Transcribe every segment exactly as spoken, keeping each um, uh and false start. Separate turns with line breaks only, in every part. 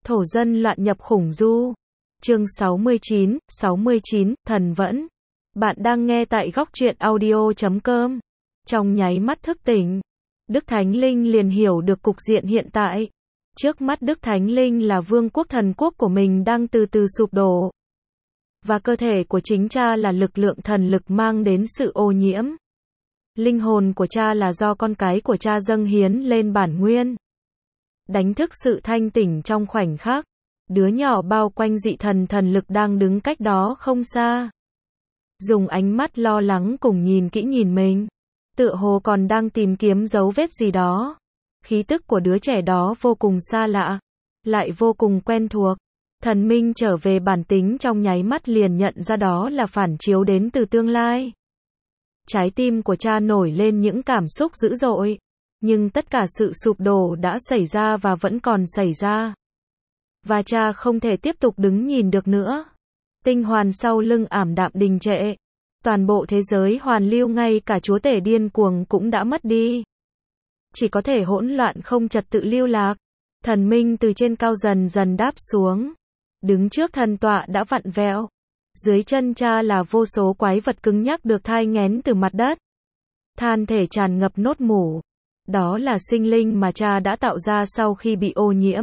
Thổ dân loạn nhập khủng du. Chương sáu mươi chín, sáu mươi chín, thần vẫn. Bạn đang nghe tại góc truyện audio chấm com. Trong nháy mắt thức tỉnh, Đức Thánh Linh liền hiểu được cục diện hiện tại. Trước mắt Đức Thánh Linh là vương quốc thần quốc của mình đang từ từ sụp đổ. Và cơ thể của chính cha là lực lượng thần lực mang đến sự ô nhiễm. Linh hồn của cha là do con cái của cha dâng hiến lên bản nguyên. Đánh thức sự thanh tỉnh trong khoảnh khắc. Đứa nhỏ bao quanh dị thần thần lực đang đứng cách đó không xa. Dùng ánh mắt lo lắng cùng nhìn kỹ nhìn mình. Tựa hồ còn đang tìm kiếm dấu vết gì đó. Khí tức của đứa trẻ đó vô cùng xa lạ. Lại vô cùng quen thuộc. Thần minh trở về bản tính trong nháy mắt liền nhận ra đó là phản chiếu đến từ tương lai. Trái tim của cha nổi lên những cảm xúc dữ dội. Nhưng tất cả sự sụp đổ đã xảy ra và vẫn còn xảy ra. Và cha không thể tiếp tục đứng nhìn được nữa. Tinh hoàn sau lưng ảm đạm đình trệ. Toàn bộ thế giới hoàn lưu, ngay cả chúa tể điên cuồng cũng đã mất đi. Chỉ có thể hỗn loạn không trật tự lưu lạc. Thần minh từ trên cao dần dần đáp xuống. Đứng trước thần tọa đã vặn vẹo. Dưới chân cha là vô số quái vật cứng nhắc được thai nghén từ mặt đất. Than thể tràn ngập nốt mủ. Đó là sinh linh mà cha đã tạo ra sau khi bị ô nhiễm.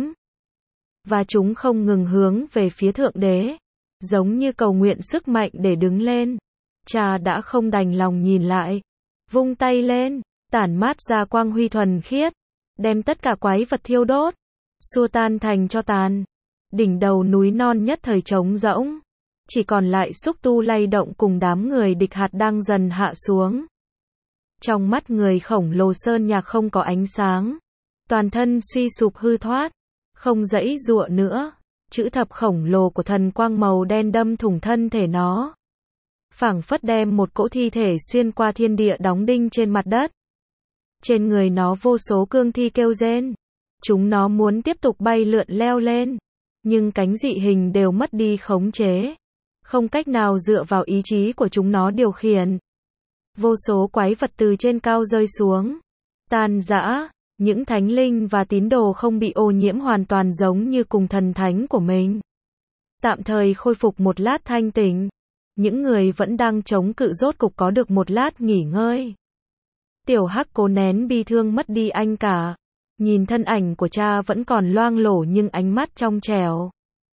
Và chúng không ngừng hướng về phía Thượng Đế. Giống như cầu nguyện sức mạnh để đứng lên. Cha đã không đành lòng nhìn lại. Vung tay lên, tản mát ra quang huy thuần khiết. Đem tất cả quái vật thiêu đốt. Xua tan thành tro tàn. Đỉnh đầu núi non nhất thời trống rỗng. Chỉ còn lại xúc tu lay động cùng đám người địch hạt đang dần hạ xuống. Trong mắt người khổng lồ sơn nhạc không có ánh sáng. Toàn thân suy sụp hư thoát. Không dãy dụa nữa. Chữ thập khổng lồ của thần quang màu đen đâm thủng thân thể nó. Phảng phất đem một cỗ thi thể xuyên qua thiên địa đóng đinh trên mặt đất. Trên người nó vô số cương thi kêu rên. Chúng nó muốn tiếp tục bay lượn leo lên. Nhưng cánh dị hình đều mất đi khống chế. Không cách nào dựa vào ý chí của chúng nó điều khiển. Vô số quái vật từ trên cao rơi xuống. Tan rã. Những thánh linh và tín đồ không bị ô nhiễm hoàn toàn giống như cùng thần thánh của mình. Tạm thời khôi phục một lát thanh tỉnh. Những người vẫn đang chống cự rốt cục có được một lát nghỉ ngơi. Tiểu Hắc cố nén bi thương mất đi anh cả. Nhìn thân ảnh của cha vẫn còn loang lổ nhưng ánh mắt trong trẻo.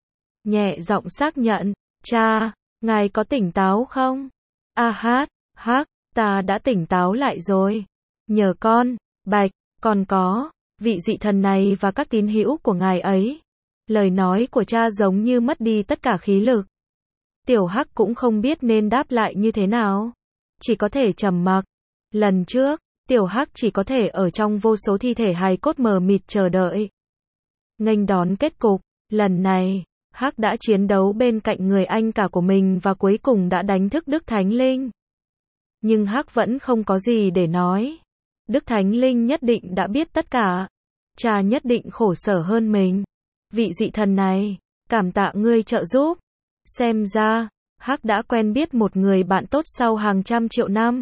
Nhẹ giọng xác nhận. Cha, ngài có tỉnh táo không? A hát, Hắc, ta đã tỉnh táo lại rồi. Nhờ con, Bạch. Còn có, vị dị thần này và các tín hữu của ngài ấy. Lời nói của cha giống như mất đi tất cả khí lực. Tiểu Hắc cũng không biết nên đáp lại như thế nào. Chỉ có thể trầm mặc. Lần trước, Tiểu Hắc chỉ có thể ở trong vô số thi thể hài cốt mờ mịt chờ đợi. Nghênh đón kết cục, lần này, Hắc đã chiến đấu bên cạnh người anh cả của mình và cuối cùng đã đánh thức Đức Thánh Linh. Nhưng Hắc vẫn không có gì để nói. Đức Thánh Linh nhất định đã biết tất cả. Cha nhất định khổ sở hơn mình. Vị dị thần này, cảm tạ ngươi trợ giúp. Xem ra, Hắc đã quen biết một người bạn tốt sau hàng trăm triệu năm.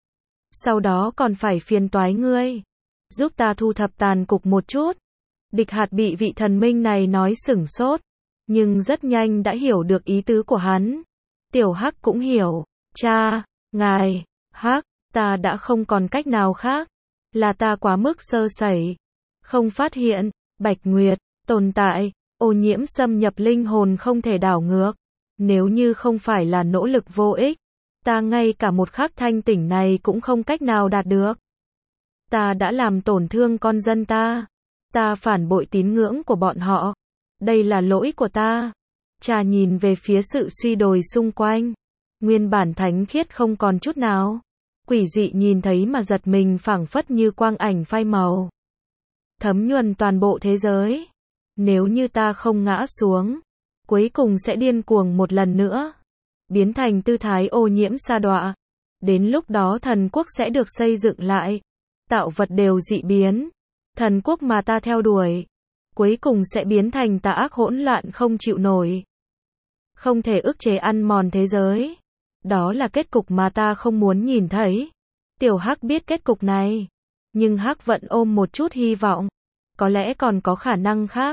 Sau đó còn phải phiền toái ngươi. Giúp ta thu thập tàn cục một chút. Địch hạt bị vị thần minh này nói sửng sốt. Nhưng rất nhanh đã hiểu được ý tứ của hắn. Tiểu Hắc cũng hiểu. Cha, ngài, Hắc, ta đã không còn cách nào khác. Là ta quá mức sơ sẩy. Không phát hiện, Bạch Nguyệt, tồn tại, ô nhiễm xâm nhập linh hồn không thể đảo ngược. Nếu như không phải là nỗ lực vô ích, ta ngay cả một khắc thanh tỉnh này cũng không cách nào đạt được. Ta đã làm tổn thương con dân ta. Ta phản bội tín ngưỡng của bọn họ. Đây là lỗi của ta. Cha nhìn về phía sự suy đồi xung quanh. Nguyên bản thánh khiết không còn chút nào. Quỷ dị nhìn thấy mà giật mình phảng phất như quang ảnh phai màu. Thấm nhuần toàn bộ thế giới. Nếu như ta không ngã xuống, cuối cùng sẽ điên cuồng một lần nữa. Biến thành tư thái ô nhiễm sa đọa. Đến lúc đó thần quốc sẽ được xây dựng lại. Tạo vật đều dị biến. Thần quốc mà ta theo đuổi, cuối cùng sẽ biến thành tà ác hỗn loạn không chịu nổi. Không thể ức chế ăn mòn thế giới. Đó là kết cục mà ta không muốn nhìn thấy. Tiểu Hắc biết kết cục này. Nhưng Hắc vẫn ôm một chút hy vọng. Có lẽ còn có khả năng khác.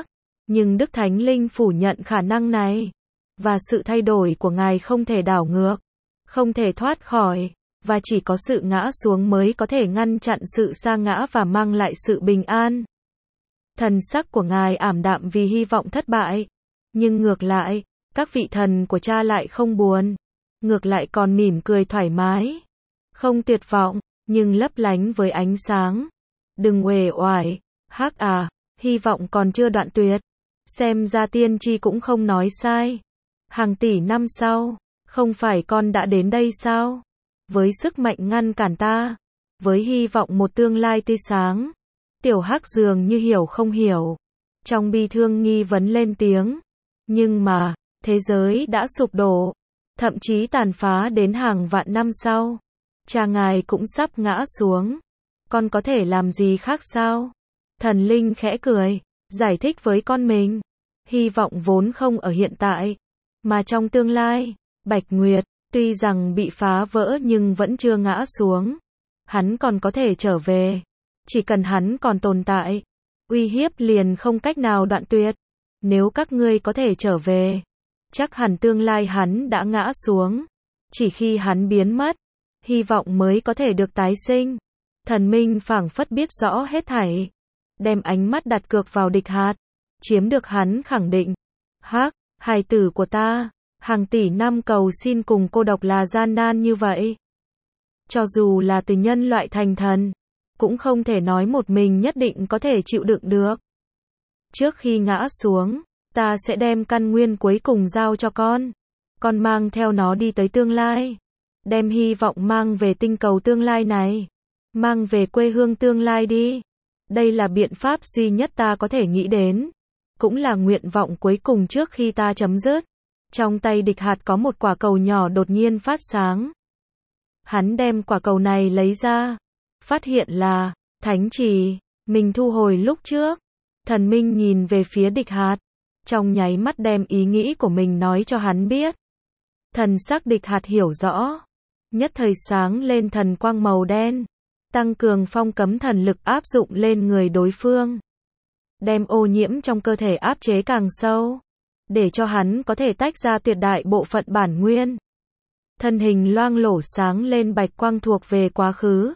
Nhưng Đức Thánh Linh phủ nhận khả năng này. Và sự thay đổi của Ngài không thể đảo ngược, không thể thoát khỏi, và chỉ có sự ngã xuống mới có thể ngăn chặn sự sa ngã và mang lại sự bình an. Thần sắc của Ngài ảm đạm vì hy vọng thất bại. Nhưng ngược lại, các vị thần của Cha lại không buồn. Ngược lại còn mỉm cười thoải mái. Không tuyệt vọng, nhưng lấp lánh với ánh sáng. Đừng uể oải, hắc à, hy vọng còn chưa đoạn tuyệt. Xem ra tiên tri cũng không nói sai. Hàng tỷ năm sau, không phải con đã đến đây sao? Với sức mạnh ngăn cản ta, với hy vọng một tương lai tươi sáng. Tiểu Hắc dường như hiểu không hiểu. Trong bi thương nghi vấn lên tiếng. Nhưng mà, thế giới đã sụp đổ, thậm chí tàn phá đến hàng vạn năm sau. Cha Ngài cũng sắp ngã xuống. Con có thể làm gì khác sao? Thần linh khẽ cười, giải thích với con mình. Hy vọng vốn không ở hiện tại, mà trong tương lai. Bạch Nguyệt, tuy rằng bị phá vỡ nhưng vẫn chưa ngã xuống. Hắn còn có thể trở về. Chỉ cần hắn còn tồn tại, uy hiếp liền không cách nào đoạn tuyệt. Nếu các ngươi có thể trở về, chắc hẳn tương lai hắn đã ngã xuống. Chỉ khi hắn biến mất, hy vọng mới có thể được tái sinh. Thần minh phảng phất biết rõ hết thảy. Đem ánh mắt đặt cược vào địch hạt. Chiếm được hắn khẳng định. Hắc, hài tử của ta, hàng tỷ năm cầu xin cùng cô độc là gian nan như vậy. Cho dù là từ nhân loại thành thần, cũng không thể nói một mình nhất định có thể chịu đựng được. Trước khi ngã xuống, ta sẽ đem căn nguyên cuối cùng giao cho con. Con mang theo nó đi tới tương lai. Đem hy vọng mang về tinh cầu tương lai này. Mang về quê hương tương lai đi. Đây là biện pháp duy nhất ta có thể nghĩ đến. Cũng là nguyện vọng cuối cùng trước khi ta chấm dứt. Trong tay địch hạt có một quả cầu nhỏ đột nhiên phát sáng. Hắn đem quả cầu này lấy ra. Phát hiện là thánh trì mình thu hồi lúc trước. Thần minh nhìn về phía địch hạt. Trong nháy mắt đem ý nghĩ của mình nói cho hắn biết. Thần sắc địch hạt hiểu rõ. Nhất thời sáng lên thần quang màu đen. Tăng cường phong cấm thần lực áp dụng lên người đối phương. Đem ô nhiễm trong cơ thể áp chế càng sâu. Để cho hắn có thể tách ra tuyệt đại bộ phận bản nguyên. Thân hình loang lổ sáng lên bạch quang thuộc về quá khứ.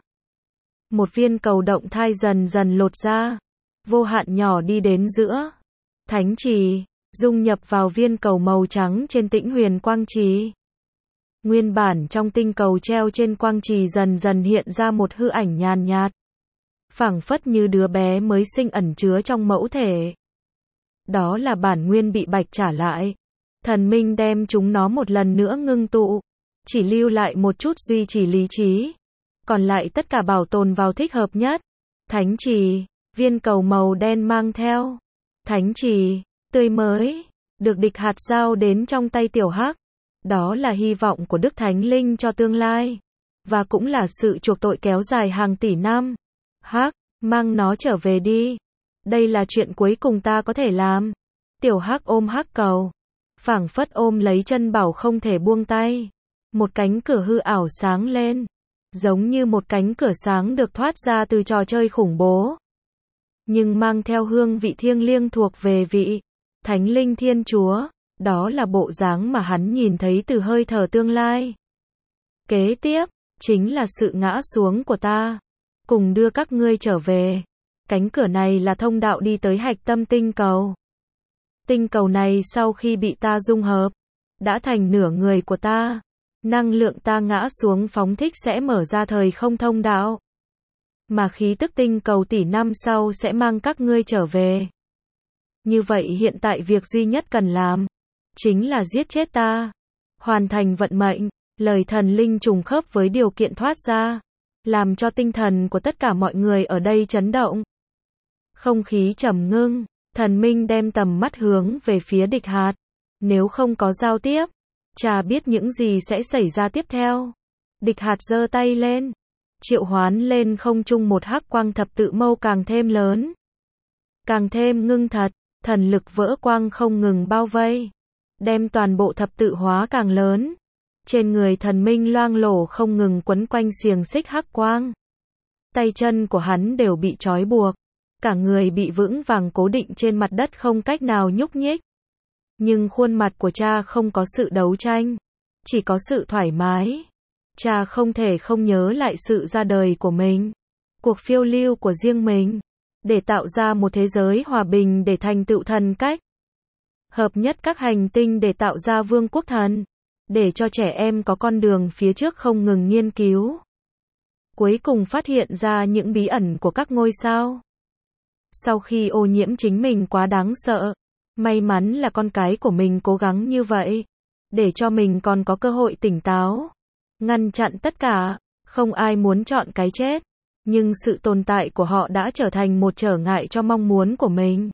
Một viên cầu động thai dần dần lột ra. Vô hạn nhỏ đi đến giữa. Thánh trì, dung nhập vào viên cầu màu trắng trên tĩnh huyền quang trì. Nguyên bản trong tinh cầu treo trên quang trì dần dần hiện ra một hư ảnh nhàn nhạt. Phảng phất như đứa bé mới sinh ẩn chứa trong mẫu thể. Đó là bản nguyên bị bạch trả lại. Thần minh đem chúng nó một lần nữa ngưng tụ. Chỉ lưu lại một chút duy trì lý trí. Còn lại tất cả bảo tồn vào thích hợp nhất. Thánh trì, viên cầu màu đen mang theo. Thánh trì, tươi mới, được địch hạt giao đến trong tay tiểu hắc. Đó là hy vọng của Đức Thánh Linh cho tương lai. Và cũng là sự chuộc tội kéo dài hàng tỷ năm. Hắc, mang nó trở về đi. Đây là chuyện cuối cùng ta có thể làm. Tiểu hắc ôm hắc cầu. Phảng phất ôm lấy chân bảo không thể buông tay. Một cánh cửa hư ảo sáng lên. Giống như một cánh cửa sáng được thoát ra từ trò chơi khủng bố. Nhưng mang theo hương vị thiêng liêng thuộc về vị Thánh Linh Thiên Chúa. Đó là bộ dáng mà hắn nhìn thấy từ hơi thở tương lai. Kế tiếp, chính là sự ngã xuống của ta. Cùng đưa các ngươi trở về. Cánh cửa này là thông đạo đi tới hạch tâm tinh cầu. Tinh cầu này sau khi bị ta dung hợp, đã thành nửa người của ta. Năng lượng ta ngã xuống phóng thích sẽ mở ra thời không thông đạo. Mà khí tức tinh cầu tỷ năm sau sẽ mang các ngươi trở về. Như vậy hiện tại việc duy nhất cần làm, chính là giết chết ta. Hoàn thành vận mệnh, lời thần linh trùng khớp với điều kiện thoát ra. Làm cho tinh thần của tất cả mọi người ở đây chấn động. Không khí trầm ngưng, thần minh đem tầm mắt hướng về phía địch hạt. Nếu không có giao tiếp, chả biết những gì sẽ xảy ra tiếp theo. Địch hạt giơ tay lên, triệu hoán lên không trung một hắc quang thập tự mâu càng thêm lớn. Càng thêm ngưng thật, thần lực vỡ quang không ngừng bao vây. Đem toàn bộ thập tự hóa càng lớn. Trên người thần minh loang lổ không ngừng quấn quanh xiềng xích hắc quang. Tay chân của hắn đều bị trói buộc. cả người bị vững vàng cố định trên mặt đất không cách nào nhúc nhích. Nhưng khuôn mặt của cha không có sự đấu tranh, chỉ có sự thoải mái. Cha không thể không nhớ lại sự ra đời của mình, cuộc phiêu lưu của riêng mình, để tạo ra một thế giới hòa bình để thành tựu thần cách. Hợp nhất các hành tinh để tạo ra vương quốc thần, để cho trẻ em có con đường phía trước không ngừng nghiên cứu. Cuối cùng phát hiện ra những bí ẩn của các ngôi sao. Sau khi ô nhiễm chính mình quá đáng sợ, may mắn là con cái của mình cố gắng như vậy, để cho mình còn có cơ hội tỉnh táo, ngăn chặn tất cả, không ai muốn chọn cái chết, nhưng sự tồn tại của họ đã trở thành một trở ngại cho mong muốn của mình.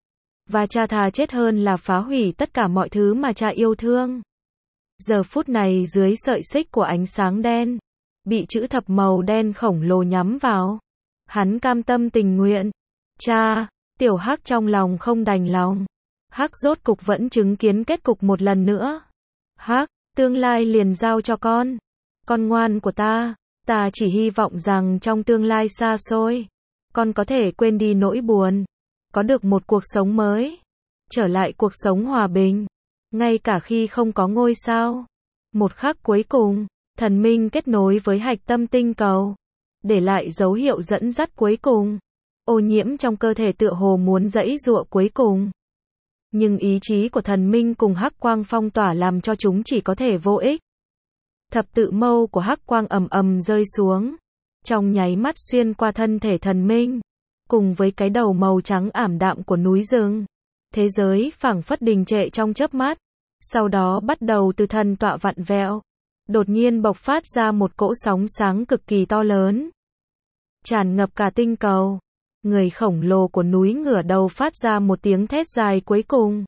Và cha thà chết hơn là phá hủy tất cả mọi thứ mà cha yêu thương. Giờ phút này dưới sợi xích của ánh sáng đen, bị chữ thập màu đen khổng lồ nhắm vào, hắn cam tâm tình nguyện. Cha, tiểu Hắc trong lòng không đành lòng. Hắc rốt cục vẫn chứng kiến kết cục một lần nữa. Hắc, tương lai liền giao cho con. Con ngoan của ta, ta chỉ hy vọng rằng trong tương lai xa xôi, con có thể quên đi nỗi buồn, có được một cuộc sống mới, trở lại cuộc sống hòa bình, ngay cả khi không có ngôi sao. Một khắc cuối cùng, thần minh kết nối với hạch tâm tinh cầu, để lại dấu hiệu dẫn dắt cuối cùng. Ô nhiễm trong cơ thể tựa hồ muốn giãy giụa cuối cùng. Nhưng ý chí của thần minh cùng hắc quang phong tỏa làm cho chúng chỉ có thể vô ích. Thập tự mâu của hắc quang ầm ầm rơi xuống, trong nháy mắt xuyên qua thân thể thần minh, cùng với cái đầu màu trắng ảm đạm của núi rừng. Thế giới phảng phất đình trệ trong chớp mắt, sau đó bắt đầu từ thần tọa vặn vẹo, đột nhiên bộc phát ra một cỗ sóng sáng cực kỳ to lớn, tràn ngập cả tinh cầu. Người khổng lồ của núi ngửa đầu phát ra một tiếng thét dài cuối cùng.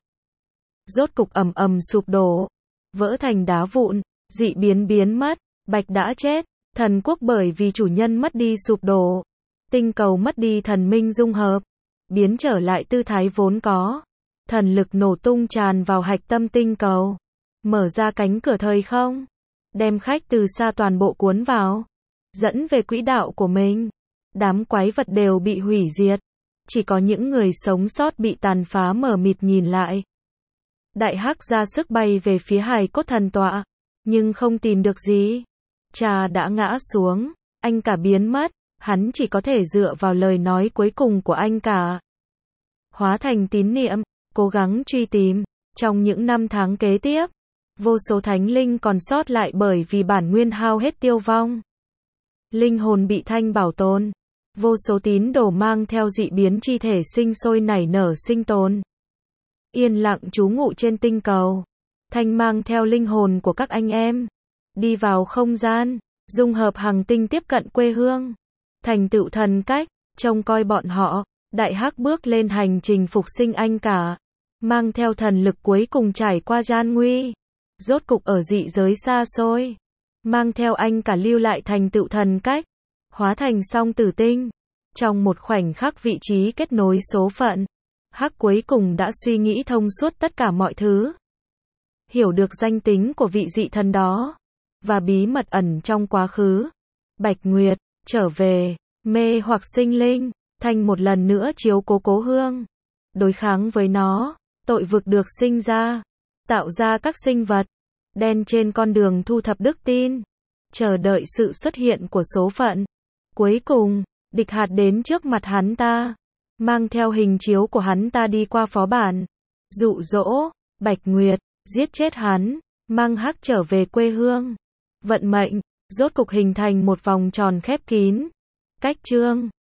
Rốt cục ầm ầm sụp đổ, vỡ thành đá vụn, dị biến biến mất, Bạch đã chết, thần quốc bởi vì chủ nhân mất đi sụp đổ, tinh cầu mất đi thần minh dung hợp, biến trở lại tư thái vốn có. Thần lực nổ tung tràn vào hạch tâm tinh cầu, mở ra cánh cửa thời không, đem khách từ xa toàn bộ cuốn vào, dẫn về quỹ đạo của mình. Đám quái vật đều bị hủy diệt, chỉ có những người sống sót bị tàn phá mờ mịt nhìn lại. Đại Hắc ra sức bay về phía hài cốt thần tọa, nhưng không tìm được gì. Cha đã ngã xuống, anh cả biến mất, hắn chỉ có thể dựa vào lời nói cuối cùng của anh cả. Hóa thành tín niệm, cố gắng truy tìm. Trong những năm tháng kế tiếp, vô số thánh linh còn sót lại bởi vì bản nguyên hao hết tiêu vong. Linh hồn bị thanh bảo tồn. Vô số tín đồ mang theo dị biến chi thể sinh sôi nảy nở sinh tồn. Yên lặng trú ngụ trên tinh cầu. Thanh mang theo linh hồn của các anh em, đi vào không gian, dung hợp hành tinh tiếp cận quê hương, thành tựu thần cách, trông coi bọn họ. Đại Hắc bước lên hành trình phục sinh anh cả, mang theo thần lực cuối cùng trải qua gian nguy, rốt cục ở dị giới xa xôi, mang theo anh cả lưu lại thành tựu thần cách, hóa thành song tử tinh. Trong một khoảnh khắc vị trí kết nối số phận, Hắc cuối cùng đã suy nghĩ thông suốt tất cả mọi thứ, hiểu được danh tính của vị dị thần đó, và bí mật ẩn trong quá khứ. Bạch Nguyệt, trở về, mê hoặc sinh linh, thành một lần nữa chiếu cố cố hương, đối kháng với nó, tội vực được sinh ra, tạo ra các sinh vật đen trên con đường thu thập đức tin, chờ đợi sự xuất hiện của số phận. Cuối cùng, địch hạt đến trước mặt hắn ta, mang theo hình chiếu của hắn ta đi qua phó bản, dụ dỗ Bạch Nguyệt, giết chết hắn, mang Hắc trở về quê hương. Vận mệnh, rốt cục hình thành một vòng tròn khép kín. Cách chương